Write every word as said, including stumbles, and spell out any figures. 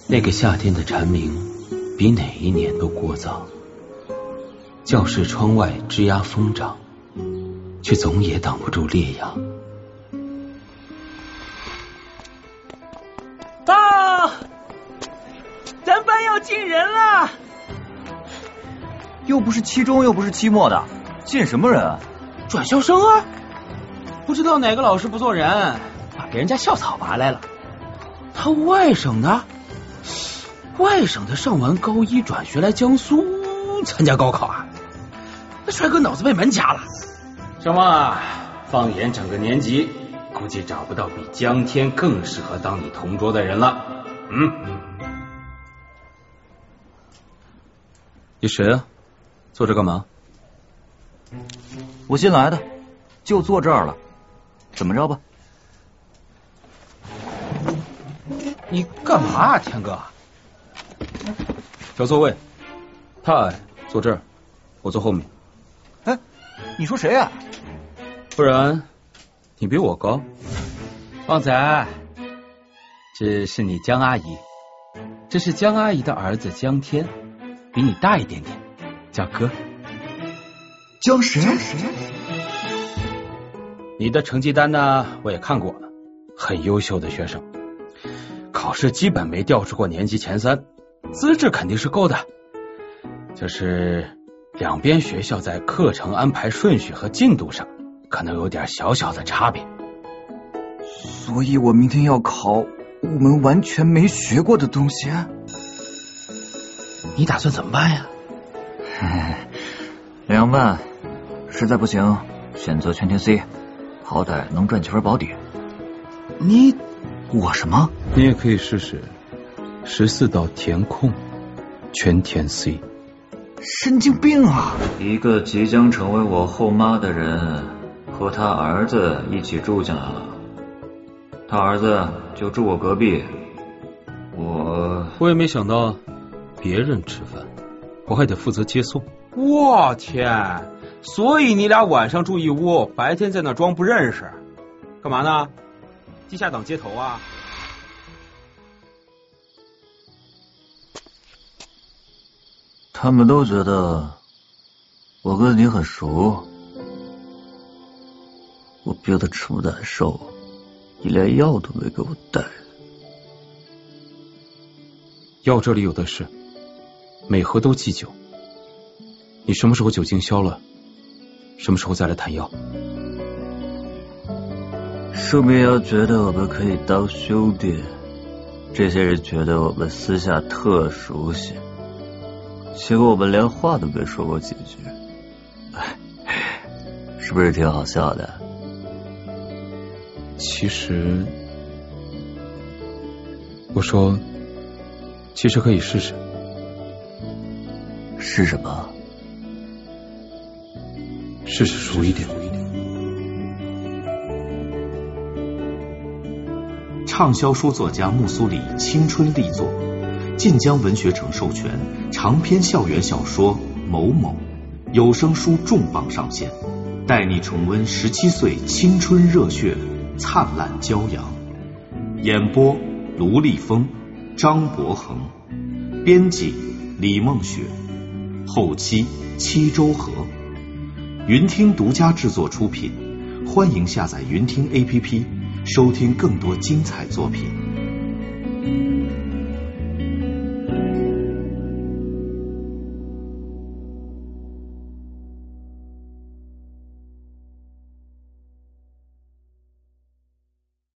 那个夏天的蝉鸣比哪一年都聒噪，教室窗外枝桠疯长，却总也挡不住烈阳。 啊！咱班要进人了！ 又不是期中，又不是期末的，进什么人啊？ 转校生啊！不知道哪个老师不做人，把别人家校草拔来了。他外省的，外省的上完高一转学来江苏参加高考啊！那帅哥脑子被门夹了。 什么？放眼整个年级，估计找不到比江天更适合当你同桌的人了。嗯， 你谁啊？坐这干嘛？ 我新来的，就坐这儿了，怎么着吧？ 你干嘛啊，天哥？ 找座位，他矮，坐这儿，我坐后面。 哎，你说谁啊？ 不然你比我高。 旺仔，这是你江阿姨，这是江阿姨的儿子江天，比你大一点点，叫哥。 江谁？ 你的成绩单呢，我也看过了，很优秀的学生，考试基本没掉出过年级前三，资质肯定是够的，就是两边学校在课程安排顺序和进度上可能有点小小的差别。 所以我明天要考我们完全没学过的东西啊！ 你打算怎么办呀？ 两万，实在不行选择全天 C， 好歹能赚几分保底。 你我什么？ 你也可以试试十四道填空全填 C。 神经病啊！ 一个即将成为我后妈的人和他儿子一起住进来了，他儿子就住我隔壁。我我也没想到别人吃饭，我还得负责接送。 我天！所以你俩晚上住一屋，白天在那装不认识，干嘛呢？地下党接头啊？ 他们都觉得我跟你很熟，我憋得这么难受，你连药都没给我带。 药这里有的是，每盒都忌酒。你什么时候酒精消了，什么时候再来谈药。 树明瑶觉得我们可以当兄弟，这些人觉得我们私下特熟悉，结果我们连话都没说过几句，是不是挺好笑的？ 其实我说其实可以试试。 是什么？ 试试熟一点。 畅销书作家木苏里青春力作，晋江文学城授权长篇校园小说《某某》有声书重磅上线，带你重温十七岁青春热血，灿烂骄阳。演播卢立峰、张博恒，编辑李梦雪，后期七周河。云听独家制作出品，欢迎下载云听 A P P， 收听更多精彩作品。